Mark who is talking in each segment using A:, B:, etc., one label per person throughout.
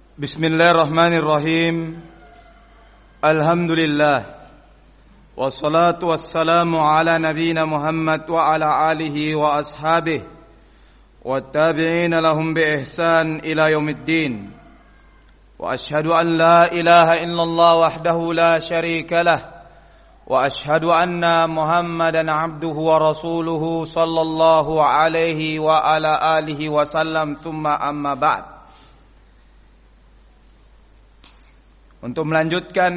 A: Bismillahirrahmanirrahim. Alhamdulillah. Wassalatu wassalamu ala nabiyyina Muhammad wa ala alihi wa ashabihi wattabi'ina lahum bi ihsan ila yaumiddin. Wa ashhadu an la ilaha illallah wahdahu la syarika lah wa ashhadu anna Muhammadan abduhu wa rasuluhu sallallahu alaihi wa ala alihi wa sallam, thumma amma ba'd. Untuk melanjutkan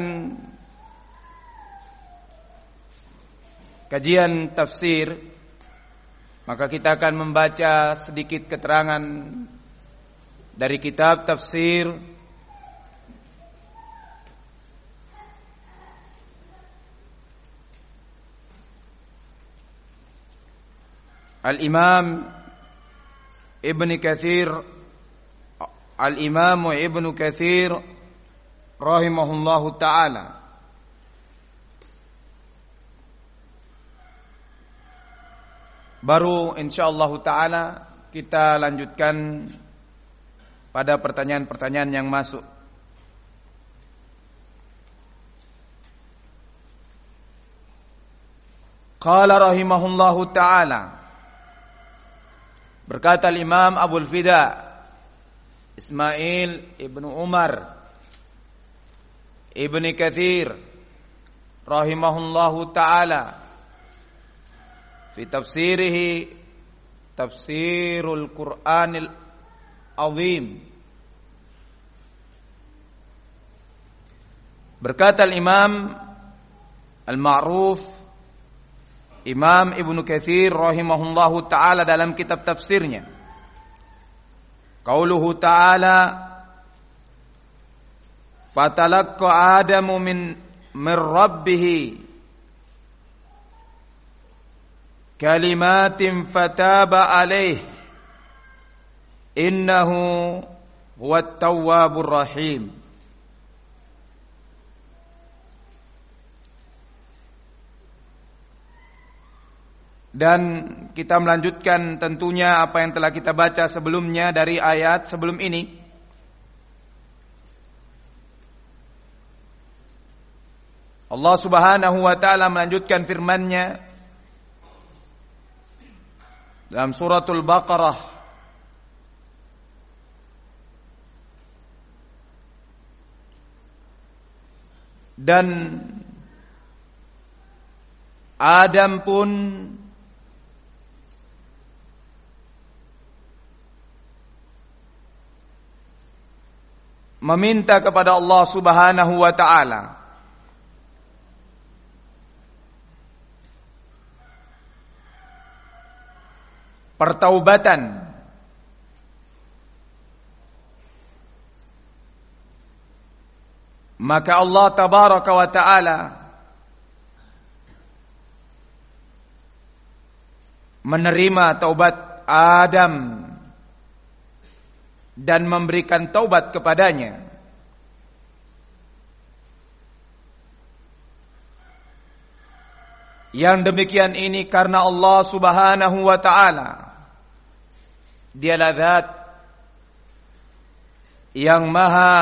A: kajian tafsir, maka kita akan membaca sedikit keterangan dari kitab tafsir Al-Imam Ibn Katsir, Al-Imam Ibn Katsir rahimahullahu ta'ala. Baru insyaallah ta'ala kita lanjutkan pada pertanyaan-pertanyaan yang masuk. Qala rahimahullahu ta'ala, berkata Imam Abul Fida Ismail Ibnu Umar Ibn Katsir rahimahullahu ta'ala fi tafsirihi tafsirul Qur'anil azim. Berkata Imam Al-Ma'ruf Imam Ibn Katsir rahimahullahu ta'ala dalam kitab tafsirnya, qauluhu ta'ala, fatalaqqa Adamu min rabbih kalimatin fataba alaih innahu huwat tawwabur rahim. Dan kita melanjutkan tentunya apa yang telah kita baca sebelumnya dari ayat sebelum ini. Allah Subhanahu wa ta'ala melanjutkan firman-Nya dalam suratul Baqarah dan Adam pun meminta kepada Allah Subhanahu wa ta'ala pertaubatan, maka Allah tabaraka wa ta'ala menerima taubat Adam dan memberikan taubat kepadanya. Yang demikian ini karena Allah Subhanahu wa ta'ala Dialah zat yang maha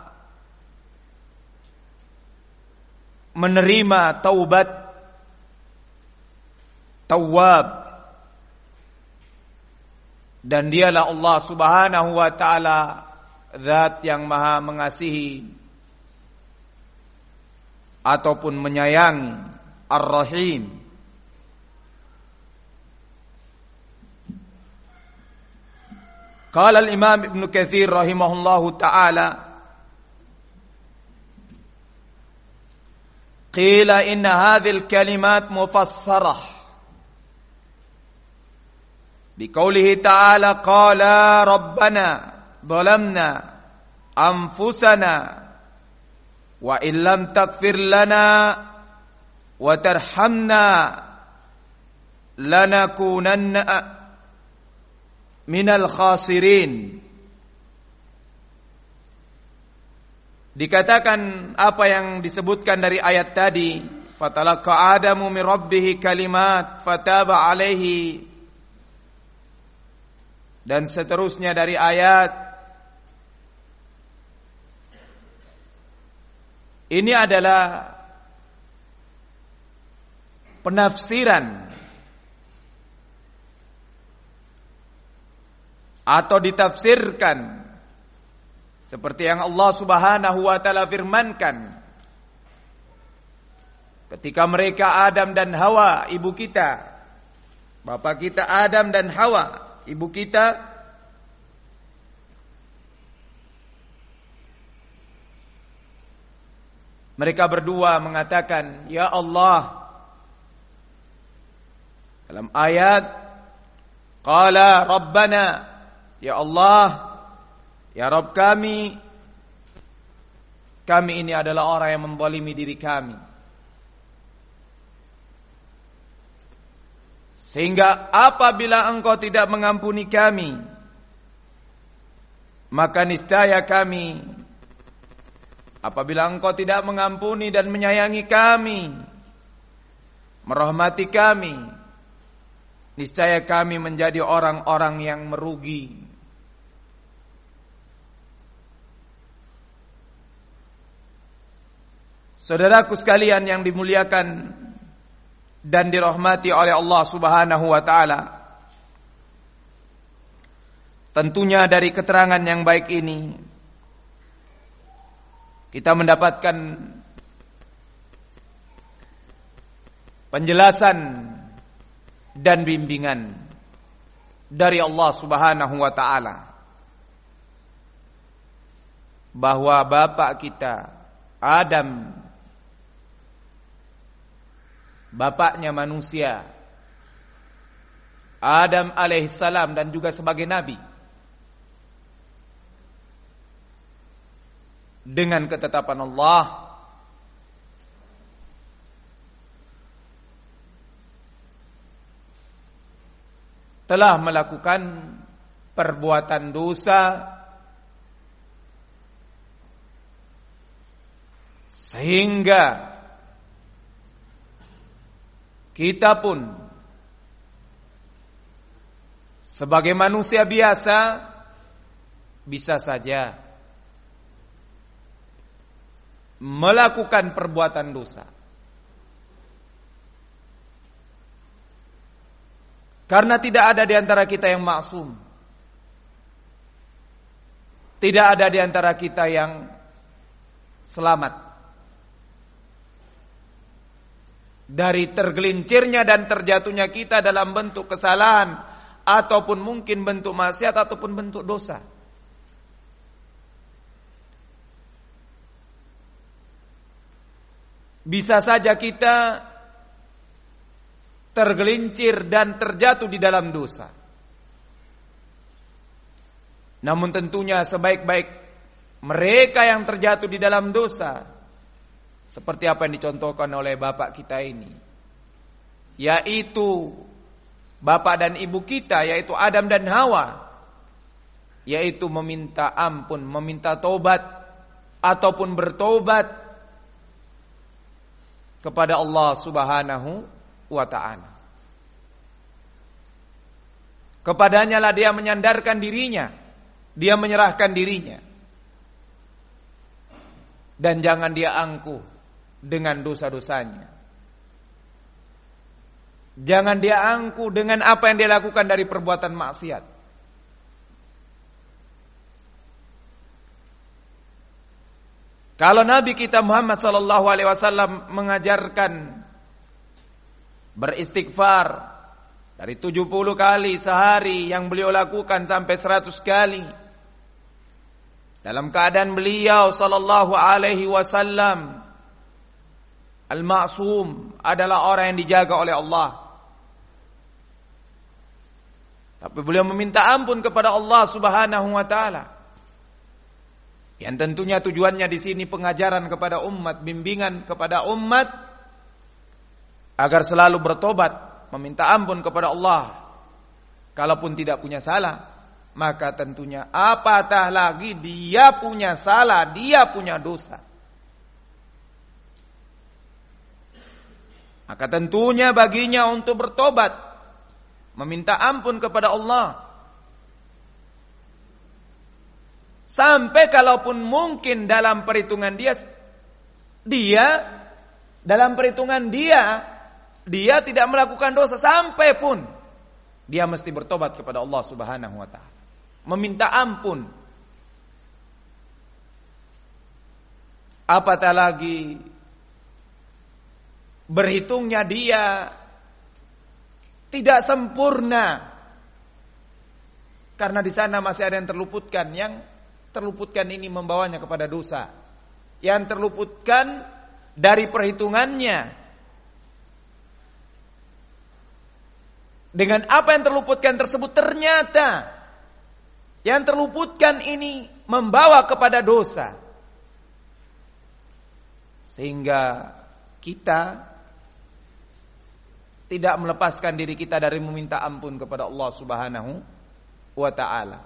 A: menerima taubat, Tawwab, dan dialah Allah Subhanahu wa ta'ala zat yang maha mengasihi ataupun menyayangi, Ar-Rahim. Qala al-Imam Ibn Katsir rahimahullahu ta'ala, qila inna hadhil kalimat mufassarah biqaulihi ta'ala qala rabbana dhalamna anfusana wa illam taghfir lana wa tarhamna lanakunanna minal khasirin. Dikatakan apa yang disebutkan dari ayat tadi, fatalaqa Adamu min rabbih kalimat fataba alaihi, dan seterusnya dari ayat Ini adalah penafsiran atau ditafsirkan seperti yang Allah Subhanahu wa taala firmankan ketika mereka Adam dan Hawa, ibu kita, bapak kita Adam dan Hawa, ibu kita, mereka berdua mengatakan, "Ya Allah." Dalam ayat, "Qala Rabbana." Ya Allah, ya Rabb kami ini adalah orang yang menzalimi diri kami. Sehingga apabila Engkau tidak mengampuni kami, maka niscaya kami, apabila Engkau tidak mengampuni dan menyayangi kami, merahmati kami, niscaya kami menjadi orang-orang yang merugi. Saudaraku sekalian yang dimuliakan dan dirahmati oleh Allah Subhanahu wa taala, tentunya dari keterangan yang baik ini kita mendapatkan penjelasan dan bimbingan dari Allah Subhanahu wa taala bahwa bapak kita Adam, bapaknya manusia, Adam alaihissalam, dan juga sebagai nabi, dengan ketetapan Allah telah melakukan perbuatan dosa sehingga kita pun sebagai manusia biasa bisa saja melakukan perbuatan dosa. Karena tidak ada di antara kita yang maksum. Tidak ada di antara kita yang selamat dari tergelincirnya dan terjatuhnya kita dalam bentuk kesalahan ataupun mungkin bentuk maksiat ataupun bentuk dosa. Bisa saja kita tergelincir dan terjatuh di dalam dosa. Namun tentunya sebaik-baik mereka yang terjatuh di dalam dosa, seperti apa yang dicontohkan oleh bapak kita ini, yaitu bapak dan ibu kita, yaitu Adam dan Hawa, yaitu meminta ampun, meminta tobat ataupun bertobat kepada Allah Subhanahu wa ta'ala. Kepadanya lah dia menyandarkan dirinya, dia menyerahkan dirinya, dan jangan dia angkuh dengan dosa-dosanya. Jangan dia angkuh dengan apa yang dia lakukan dari perbuatan maksiat. Kalau Nabi kita Muhammad sallallahu alaihi wasallam mengajarkan beristighfar dari 70 kali sehari yang beliau lakukan sampai 100 kali, dalam keadaan beliau sallallahu alaihi wasallam al-ma'sum, adalah orang yang dijaga oleh Allah, tapi beliau meminta ampun kepada Allah Subhanahu wa taala. Yang tentunya tujuannya di sini pengajaran kepada umat, bimbingan kepada umat agar selalu bertobat, meminta ampun kepada Allah. Kalaupun tidak punya salah, maka tentunya apatah lagi dia punya salah, dia punya dosa. Maka tentunya baginya untuk bertobat, meminta ampun kepada Allah. Sampai kalaupun mungkin dalam perhitungan dia
B: Dia dalam perhitungan dia tidak melakukan dosa sampai pun dia mesti bertobat kepada Allah Subhanahu wa taala, meminta ampun. Apatah lagi berhitungnya dia tidak sempurna, karena di sana masih ada yang terluputkan. Yang terluputkan ini membawanya kepada dosa. Yang terluputkan dari perhitungannya, dengan apa yang terluputkan tersebut, ternyata yang terluputkan ini membawa kepada dosa. Sehingga kita tidak melepaskan diri kita dari meminta ampun kepada Allah Subhanahu wa ta'ala.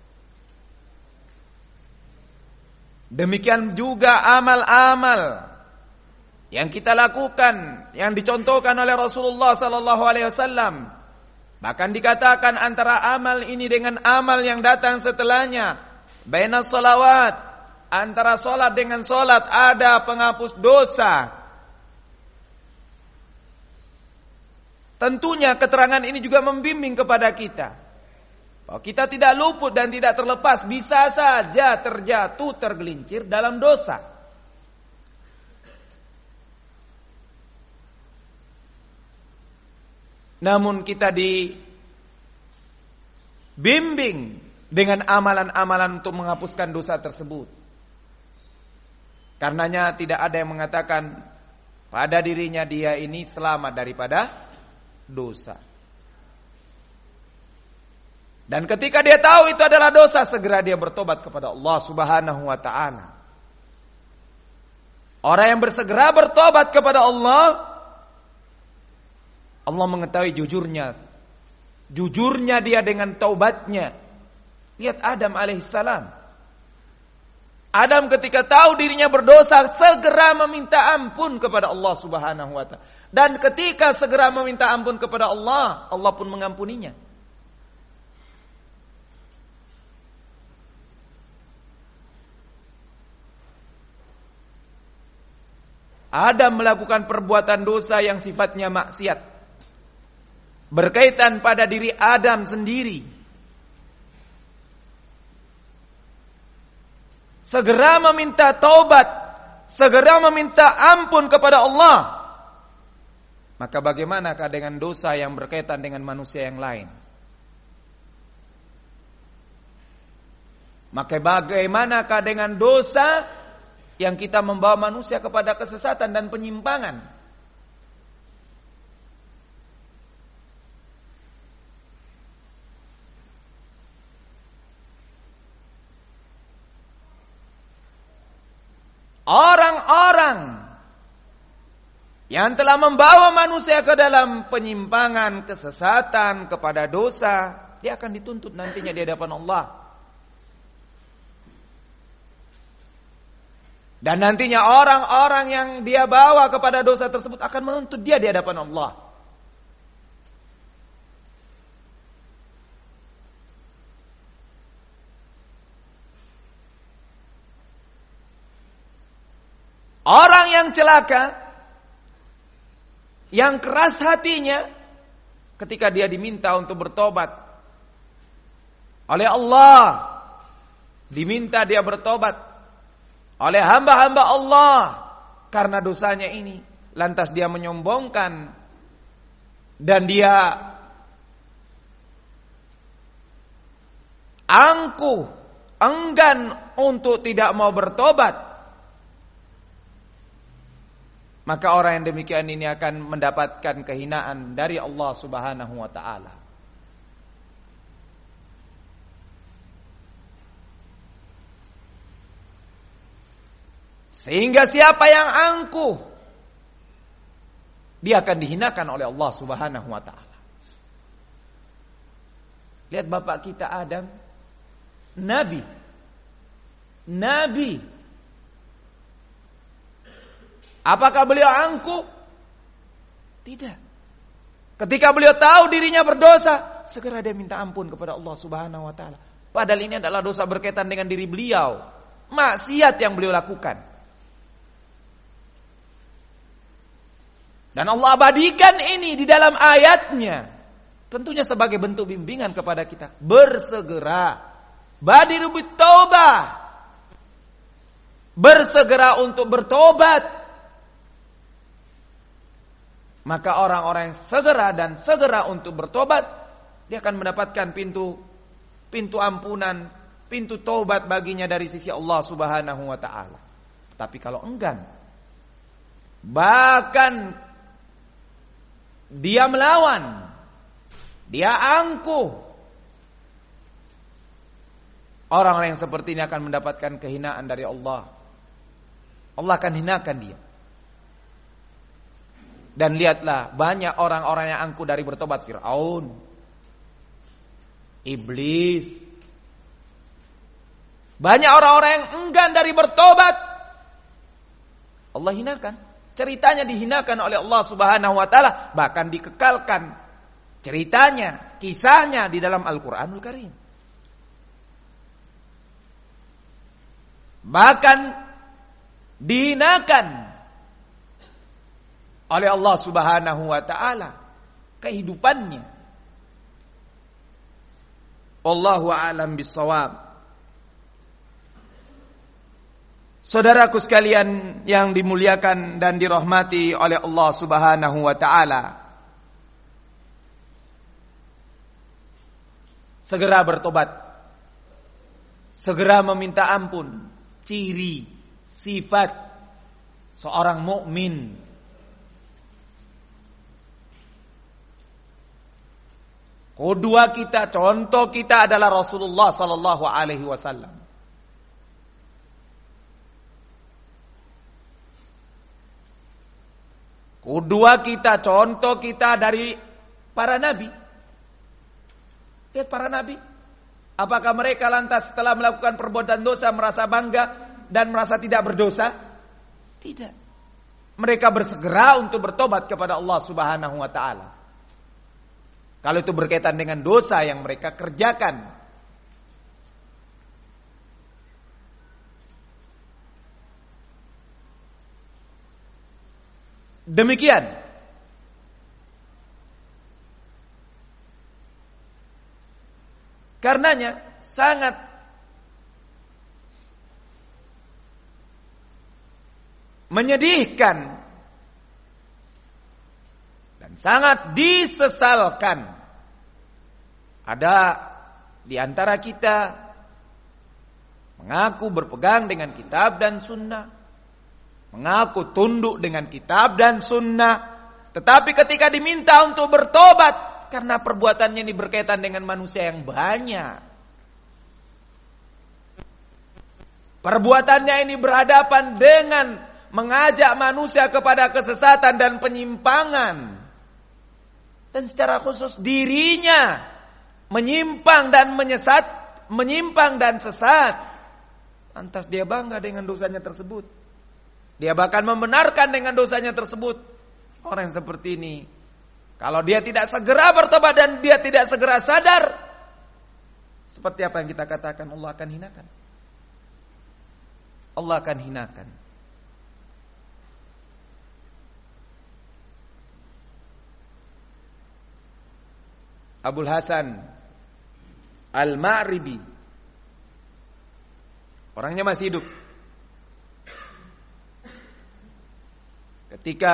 B: Demikian juga amal-amal yang kita lakukan, yang dicontohkan oleh Rasulullah sallallahu alaihi wasallam. Bahkan dikatakan antara amal ini dengan amal yang datang setelahnya, bainas sholawat, antara solat dengan solat ada penghapus dosa. Tentunya keterangan ini juga membimbing kepada kita bahwa kita tidak luput dan tidak terlepas, bisa saja terjatuh, tergelincir dalam dosa. Namun kita dibimbing dengan amalan-amalan untuk menghapuskan dosa tersebut. Karenanya tidak ada yang mengatakan pada dirinya dia ini selamat daripada dosa. Dan ketika dia tahu itu adalah dosa, segera dia bertobat kepada Allah Subhanahu wa ta'ala. Orang yang bersegera bertobat kepada Allah, Allah mengetahui jujurnya dia dengan taubatnya. Lihat Adam alaihissalam. Adam ketika tahu dirinya berdosa, segera meminta ampun kepada Allah Subhanahu wa ta'ala. Dan ketika segera meminta ampun kepada Allah, Allah pun mengampuninya. Adam melakukan perbuatan dosa yang sifatnya maksiat, berkaitan pada diri Adam sendiri. Segera meminta taubat, segera meminta ampun kepada Allah. Maka bagaimanakah dengan dosa yang berkaitan dengan manusia yang lain? Maka bagaimanakah dengan dosa yang kita membawa manusia kepada kesesatan dan penyimpangan? Orang-orang yang telah membawa manusia ke dalam penyimpangan, kesesatan, kepada dosa, dia akan dituntut nantinya di hadapan Allah. Dan nantinya orang-orang yang dia bawa kepada dosa tersebut akan menuntut dia di hadapan Allah. Orang yang celaka, yang keras hatinya, ketika dia diminta untuk bertobat oleh Allah, diminta dia bertobat oleh hamba-hamba Allah karena dosanya ini, lantas dia menyombongkan dan dia angkuh, enggan untuk tidak mau bertobat, maka orang yang demikian ini akan mendapatkan kehinaan dari Allah Subhanahu wa ta'ala. Sehingga siapa yang angkuh, dia akan dihinakan oleh Allah Subhanahu wa ta'ala. Lihat bapak kita Adam, Nabi. Apakah beliau angkuh? Tidak. Ketika beliau tahu dirinya berdosa, segera dia minta ampun kepada Allah Subhanahu wa ta'ala. Padahal ini adalah dosa berkaitan dengan diri beliau, maksiat yang beliau lakukan. Dan Allah abadikan ini di dalam ayatnya. Tentunya sebagai bentuk bimbingan kepada kita. Bersegera. Badiru bit-taubah. Bersegera untuk bertobat. Maka orang-orang yang segera untuk bertobat, dia akan mendapatkan pintu ampunan, pintu taubat baginya dari sisi Allah Subhanahu wa taala. Tapi kalau enggan, bahkan dia melawan, dia angkuh, orang-orang yang seperti ini akan mendapatkan kehinaan dari Allah. Allah akan hinakan dia. Dan lihatlah, banyak orang-orang yang angkuh dari bertobat. Fir'aun, Iblis, banyak orang-orang yang enggan dari bertobat. Allah hinakan. Ceritanya dihinakan oleh Allah Subhanahu wa taala, bahkan dikekalkan ceritanya, kisahnya di dalam Al-Qur'anul Karim. Bahkan dihinakan oleh Allah Subhanahu wa taala kehidupannya. Wallahu a'lam bissawab. Saudaraku sekalian yang dimuliakan dan dirahmati oleh Allah Subhanahu wa taala, segera bertobat, segera meminta ampun, ciri sifat seorang mukmin. Kedua kita, contoh kita adalah Rasulullah sallallahu alaihi wasallam. Kedua kita, contoh kita dari para nabi. Lihat para nabi. Apakah mereka lantas setelah melakukan perbuatan dosa merasa bangga dan merasa tidak berdosa? Tidak. Mereka bersegera untuk bertobat kepada Allah Subhanahu wa taala. Kalau itu berkaitan dengan dosa yang mereka kerjakan. Demikian. Karenanya sangat menyedihkan dan sangat disesalkan ada di antara kita mengaku berpegang dengan kitab dan sunnah, mengaku tunduk dengan kitab dan sunnah, tetapi ketika diminta untuk bertobat karena perbuatannya ini berkaitan dengan manusia yang banyak, perbuatannya ini berhadapan dengan mengajak manusia kepada kesesatan dan penyimpangan, dan secara khusus dirinya menyimpang dan sesat, lantas dia bangga dengan dosanya tersebut. Dia bahkan membenarkan dengan dosanya tersebut. Orang yang seperti ini, kalau dia tidak segera bertobat dan dia tidak segera sadar, seperti apa yang kita katakan, Allah akan hinakan. Allah akan hinakan. Abul Hasan Al-Ma'ribi, orangnya masih hidup, ketika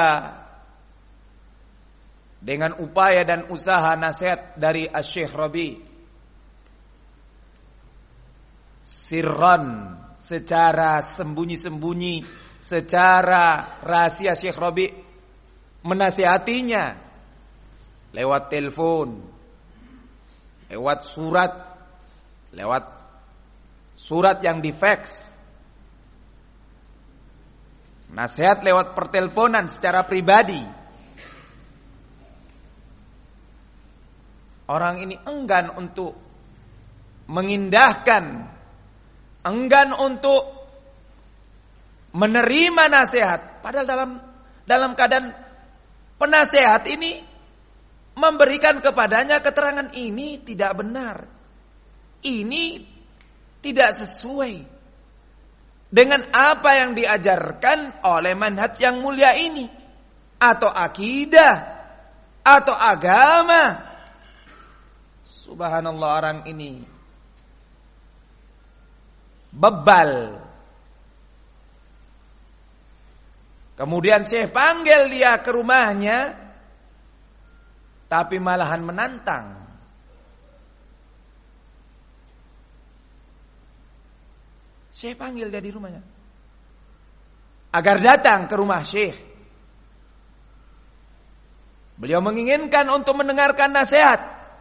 B: dengan upaya dan usaha nasihat dari Asy-Syaikh Rabi, sirran, secara sembunyi-sembunyi, secara rahasia, Syekh Rabi menasihatinya lewat telepon, lewat surat yang di-fax, nasihat lewat perteleponan secara pribadi. Orang ini enggan untuk mengindahkan, enggan untuk menerima nasihat, padahal dalam keadaan penasehat ini memberikan kepadanya keterangan ini tidak benar, ini tidak sesuai dengan apa yang diajarkan oleh manhaj yang mulia ini. atau akidah atau agama. Subhanallah, orang ini bebal. Kemudian Syekh panggil dia ke rumahnya, tapi malahan menantang. Syekh panggil dia di rumahnya agar datang ke rumah Syekh. Beliau menginginkan untuk mendengarkan nasihat,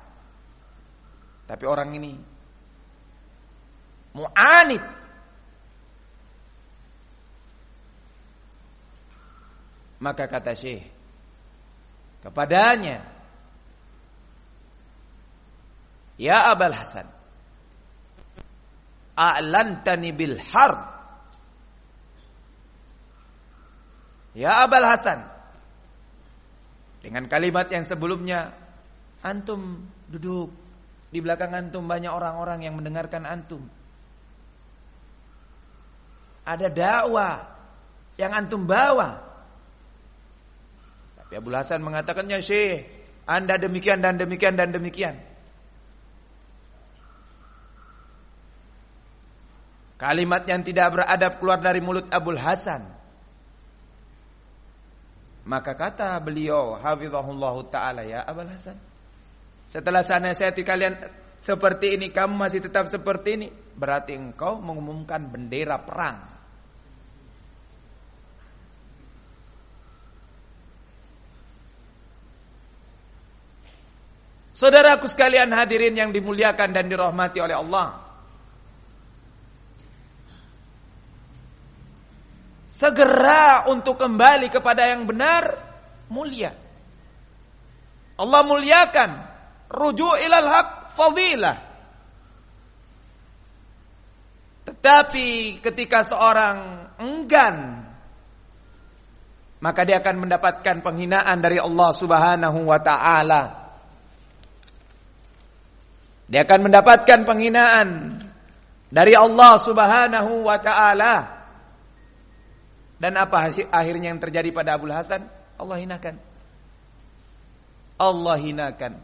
B: tapi orang ini mu'anid. Maka kata Syekh kepadanya, "Ya Abul Hasan, a'lantani bil harb." Ya Abul Hasan, dengan kalimat yang sebelumnya, antum duduk, di belakang antum banyak orang-orang yang mendengarkan antum. Ada dakwah yang antum bawa. Tapi Abul Hasan mengatakannya, Syekh, Anda demikian dan demikian dan demikian. Kalimat yang tidak beradab keluar dari mulut Abul Hasan. Maka kata beliau, hafizahullahu ta'ala, ya Abul Hasan, setelah saya nasihati kalian seperti ini, kamu masih tetap seperti ini, berarti engkau mengumumkan bendera perang. Saudaraku sekalian hadirin yang dimuliakan dan dirahmati oleh Allah, segera untuk kembali kepada yang benar mulia. Allah muliakan. Ruju' ilal haq fadilah. Tetapi ketika seorang enggan, maka dia akan mendapatkan penghinaan dari Allah Subhanahu wa ta'ala. Dia akan mendapatkan penghinaan dari Allah Subhanahu wa ta'ala. Dan apa akhirnya yang terjadi pada Abul Hasan? Allah hinakan. Allah hinakan.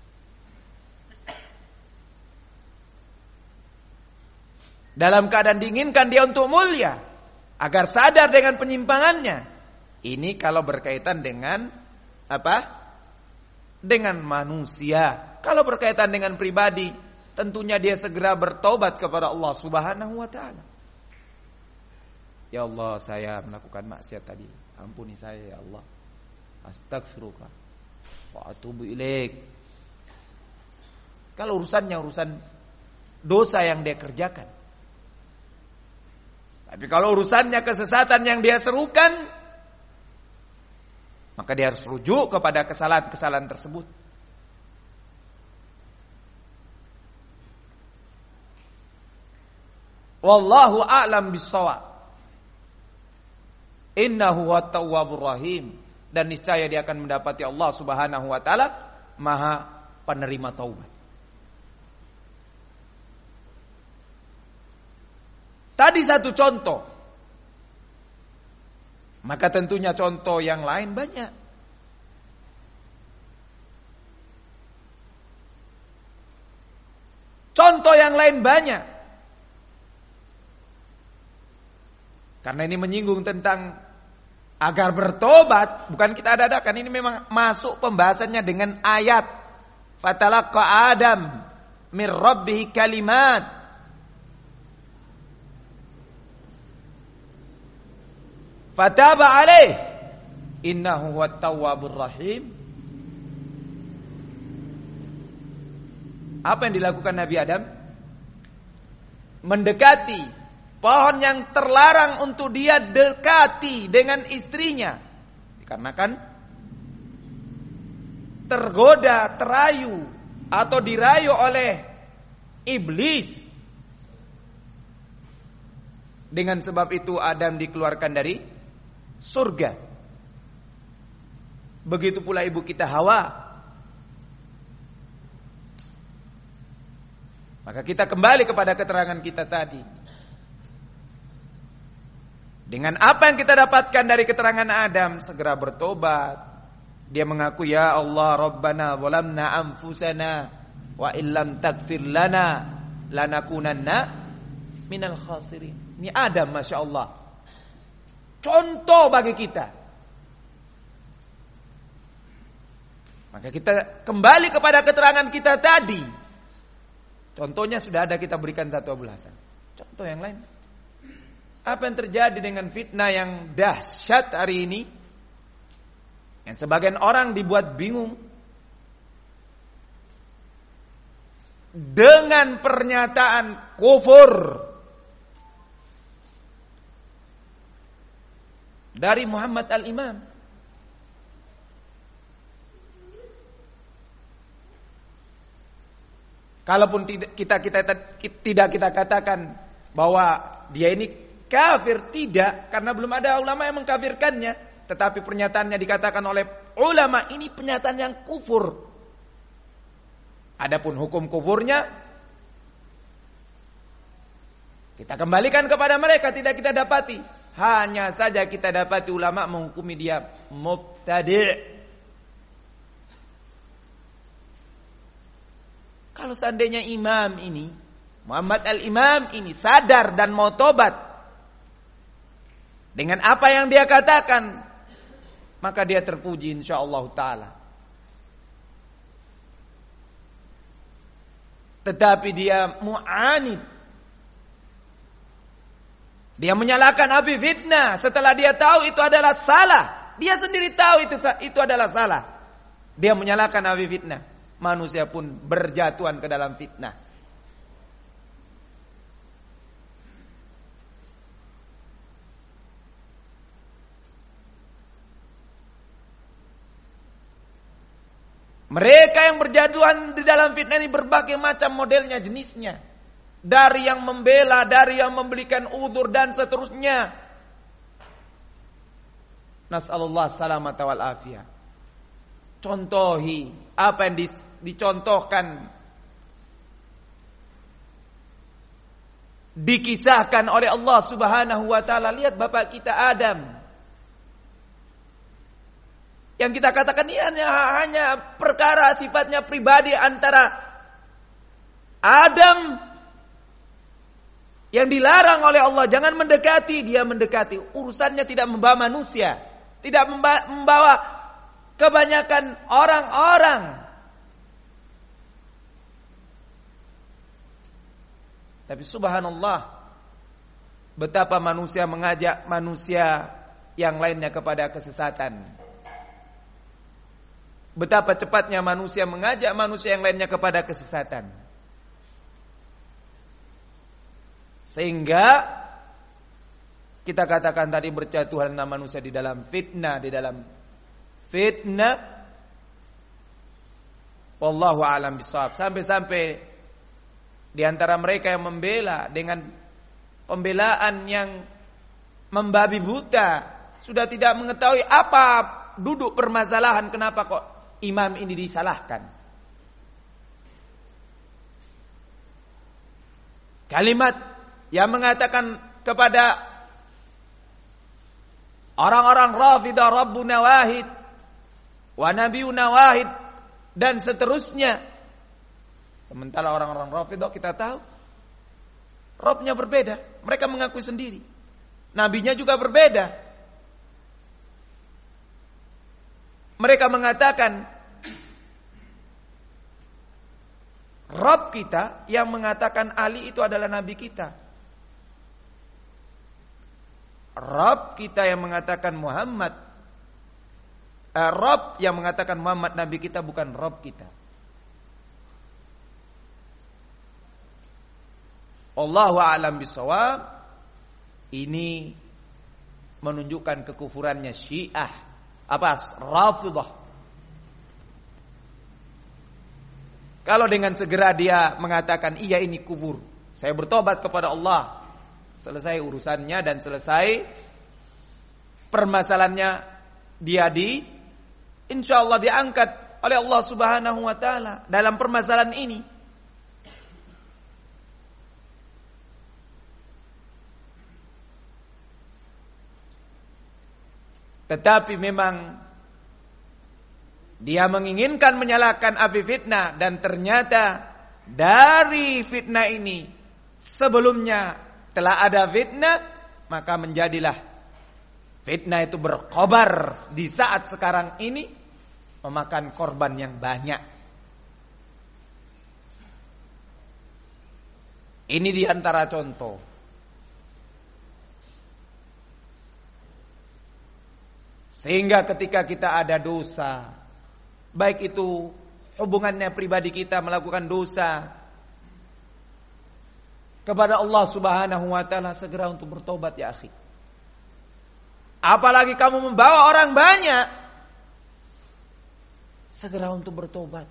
B: Dalam keadaan diinginkan dia untuk mulia, agar sadar dengan penyimpangannya. Ini kalau berkaitan dengan apa? Dengan manusia. Kalau berkaitan dengan pribadi, tentunya dia segera bertobat kepada Allah Subhanahu wa ta'ala. Ya Allah, saya melakukan maksiat tadi. Ampuni saya ya Allah. Astaghfirullah wa atubu ilaik. Kalau urusannya urusan dosa yang dia kerjakan. Tapi kalau urusannya kesesatan yang dia serukan, maka dia harus rujuk kepada kesalahan-kesalahan tersebut. Wallahu a'lam bissawab. Innahu wat-tawwabur rahim. Dan niscaya dia akan mendapati Allah Subhanahu wa ta'ala Maha penerima taubat. Tadi satu contoh. Maka tentunya contoh yang lain banyak. Contoh yang lain banyak. Karena ini menyinggung tentang agar bertobat, bukan kita adakan, ini memang masuk pembahasannya dengan ayat. Fatalaqa Adam mir rabbih kalimat. Fataba alaih innahu huwat tawwabur rahim. Apa yang dilakukan Nabi Adam? Mendekati pohon yang terlarang untuk dia dekati dengan istrinya. Dikarenakan tergoda, terayu atau dirayu oleh iblis. Dengan sebab itu Adam dikeluarkan dari surga. Begitu pula ibu kita Hawa. Maka kita kembali kepada keterangan kita tadi. Dengan apa yang kita dapatkan dari keterangan Adam, segera bertobat. Dia mengaku, ya Allah Rabbana zalamna anfusana wa illam taghfir lana lanakunanna minal khasirin. Ini Adam, Masya Allah, contoh bagi kita. Maka kita kembali kepada keterangan kita tadi. Contohnya sudah ada, kita berikan satu ulasan. Contoh yang lain. Apa yang terjadi dengan fitnah yang dahsyat hari ini? Yang sebagian orang dibuat bingung dengan pernyataan kufur dari Muhammad al-Imam. Kalaupun tidak kita katakan bahwa dia ini kafir, tidak, karena belum ada ulama yang mengkafirkannya, tetapi pernyataannya dikatakan oleh ulama ini pernyataan yang kufur. Adapun hukum kufurnya kita kembalikan kepada mereka, tidak kita dapati. Hanya saja kita dapati ulama menghukumi dia mubtadi'. Kalau seandainya imam ini, Muhammad al-Imam ini sadar dan mau tobat dengan apa yang dia katakan, maka dia terpuji insyaallah ta'ala. Tetapi dia mu'anid, dia menyalahkan Abi Fitnah setelah dia tahu itu adalah salah. Dia sendiri tahu itu adalah salah. Dia menyalahkan Abi Fitnah. Manusia pun berjatuhan ke dalam fitnah. Mereka yang berjatuhan di dalam fitnah ini berbagai macam modelnya, jenisnya. Dari yang membela, dari yang memberikan udzur dan seterusnya. Nas'alullah salamata wal afiyah. Contohi apa yang dicontohkan, dikisahkan oleh Allah Subhanahu wa taala. Lihat bapak kita Adam, yang kita katakan ini hanya perkara sifatnya pribadi antara Adam yang dilarang oleh Allah jangan mendekati, dia mendekati. Urusannya tidak membawa manusia, tidak membawa kebanyakan orang-orang. Tapi subhanallah, betapa manusia mengajak manusia yang lainnya kepada kesesatan. Betapa cepatnya manusia mengajak manusia yang lainnya kepada kesesatan. Sehingga kita katakan tadi berjatuhanlah manusia di dalam fitnah, wallahu a'lam bishawab. Sampai-sampai di antara mereka yang membela dengan pembelaan yang membabi buta, sudah tidak mengetahui apa duduk permasalahan, kenapa kok imam ini disalahkan. Kalimat yang mengatakan kepada orang-orang Rafidah Rabbuna wahid wa nabiyuna wahid dan seterusnya. Sementara orang-orang Rafidah kita tahu Rabbnya berbeda, mereka mengakui sendiri. Nabinya juga berbeda. Mereka mengatakan Rabb kita yang mengatakan Ali itu adalah nabi kita. Rabb kita yang mengatakan Rabb yang mengatakan Muhammad nabi kita bukan Rabb kita. Allahu a'lam bishawab. Ini menunjukkan kekufurannya Syiah, Rafidah. Kalau dengan segera dia mengatakan iya ini kufur, saya bertobat kepada Allah, selesai urusannya dan selesai permasalahannya, dia insyaallah diangkat oleh Allah Subhanahu wa taala dalam permasalahan ini. Tetapi memang dia menginginkan menyalakan api fitnah, dan ternyata dari fitnah ini sebelumnya telah ada fitnah, maka menjadilah fitnah itu berkobar di saat sekarang ini, memakan korban yang banyak. Ini di antara contoh. Sehingga ketika kita ada dosa, baik itu hubungannya pribadi kita melakukan dosa kepada Allah Subhanahu wa taala, segera untuk bertobat ya akhi. Apalagi kamu membawa orang banyak, segera untuk bertobat.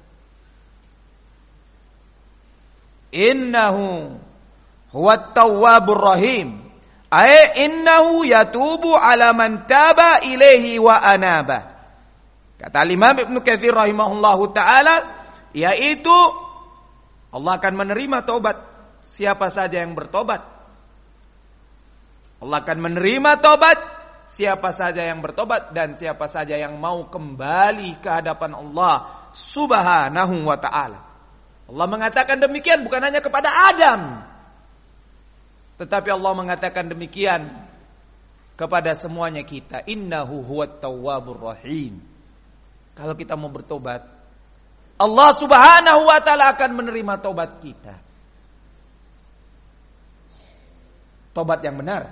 B: Innahu huwat tawwabur rahim. Innahu yatubu ala man taba ilaihi wa anaba. Kata Imam Ibnu Katsir rahimahullahu taala, yaitu Allah akan menerima taubat siapa saja yang bertobat. Allah akan menerima taubat siapa saja yang bertobat dan siapa saja yang mau kembali ke hadapan Allah Subhanahu wa taala. Allah mengatakan demikian bukan hanya kepada Adam, tetapi Allah mengatakan demikian kepada semuanya kita. Innahu huwat tawwabur rahim. Kalau kita mau bertobat, Allah Subhanahu wa taala akan menerima tobat kita. Tobat yang benar.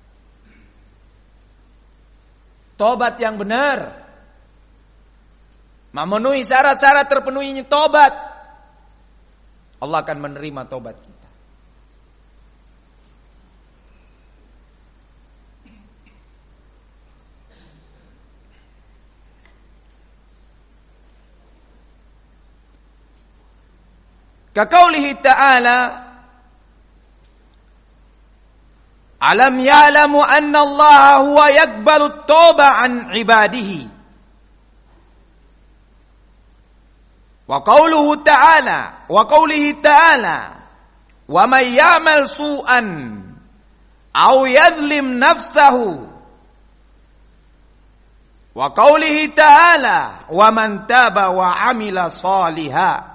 B: Tobat yang benar. Memenuhi syarat-syarat terpenuhinya tobat, Allah akan menerima tobat kita. Kaqaulihi ta'ala, alam ya'lamu anna Allah huwa yaqbalu at-tauba an ibadihi. Wa qauluhu ta'ala, wa qaulihi ta'ala, wa may ya'mal su'an aw yadhlim nafsahu. Wa qaulihi ta'ala, wa man taba wa 'amila shalihan.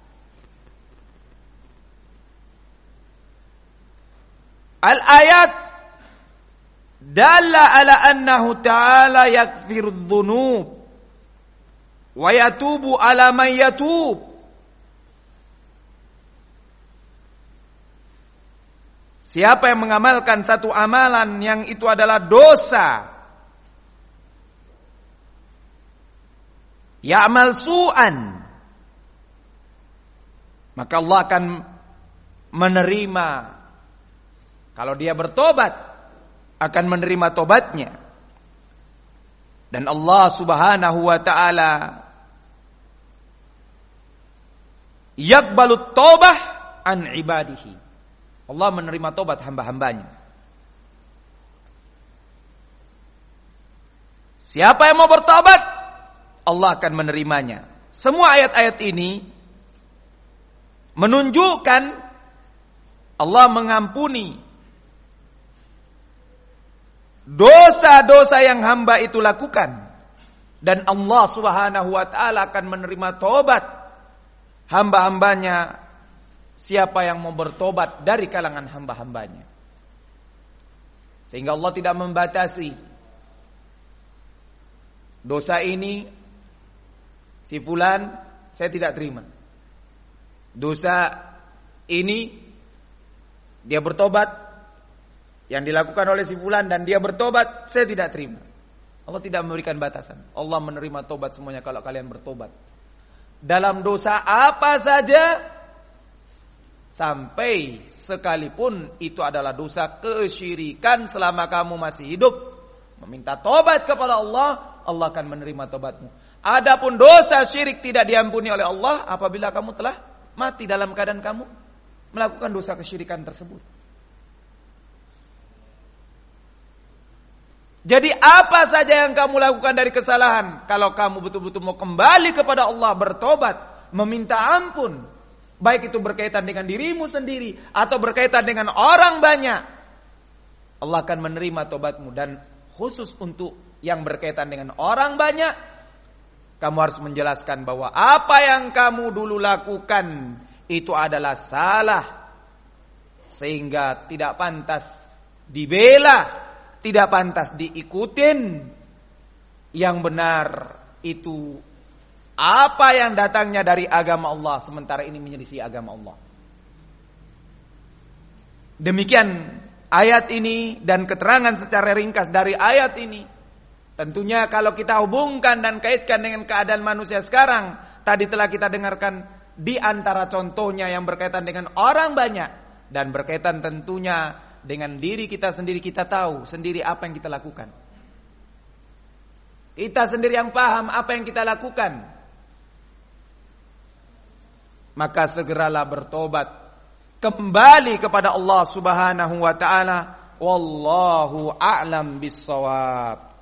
B: Al-ayat dalla ala annahu ta'ala yaghfiru adh-dhunub wa yatubu ala man yatub. Siapa yang mengamalkan satu amalan yang itu adalah dosa, ya'mal su'an, maka Allah akan menerima. Kalau dia bertobat, akan menerima tobatnya. Dan Allah Subhanahu wa ta'ala yaqbalut taubah an ibadihi. Allah menerima tobat hamba-hambanya. Siapa yang mau bertobat, Allah akan menerimanya. Semua ayat-ayat ini menunjukkan Allah mengampuni dosa-dosa yang hamba itu lakukan, dan Allah Subhanahu wa ta'ala akan menerima tobat hamba-hambanya siapa yang mau bertobat dari kalangan hamba-hambanya. Sehingga Allah tidak membatasi dosa ini si fulan saya tidak terima, dosa ini dia bertobat yang dilakukan oleh si fulan dan dia bertobat saya tidak terima. Allah tidak memberikan batasan. Allah menerima tobat semuanya kalau kalian bertobat dalam dosa apa saja, sampai sekalipun itu adalah dosa kesyirikan. Selama kamu masih hidup meminta tobat kepada Allah, Allah akan menerima tobatmu. Adapun dosa syirik tidak diampuni oleh Allah apabila kamu telah mati dalam keadaan kamu melakukan dosa kesyirikan tersebut. Jadi apa saja yang kamu lakukan dari kesalahan, kalau kamu betul-betul mau kembali kepada Allah, bertobat, meminta ampun, baik itu berkaitan dengan dirimu sendiri atau berkaitan dengan orang banyak, Allah akan menerima tobatmu. Dan khusus untuk yang berkaitan dengan orang banyak, kamu harus menjelaskan bahwa apa yang kamu dulu lakukan itu adalah salah, sehingga tidak pantas dibela, tidak pantas diikutin. Yang benar itu apa yang datangnya dari agama Allah, sementara ini menyelisih agama Allah. Demikian ayat ini dan keterangan secara ringkas dari ayat ini. Tentunya kalau kita hubungkan dan kaitkan dengan keadaan manusia sekarang, tadi telah kita dengarkan di antara contohnya yang berkaitan dengan orang banyak dan berkaitan tentunya dengan diri kita sendiri. Kita tahu sendiri apa yang kita lakukan. Kita sendiri yang paham apa yang kita lakukan. Maka segeralah bertobat, kembali kepada Allah Subhanahu wa taala. Wallahu a'lam bissawab.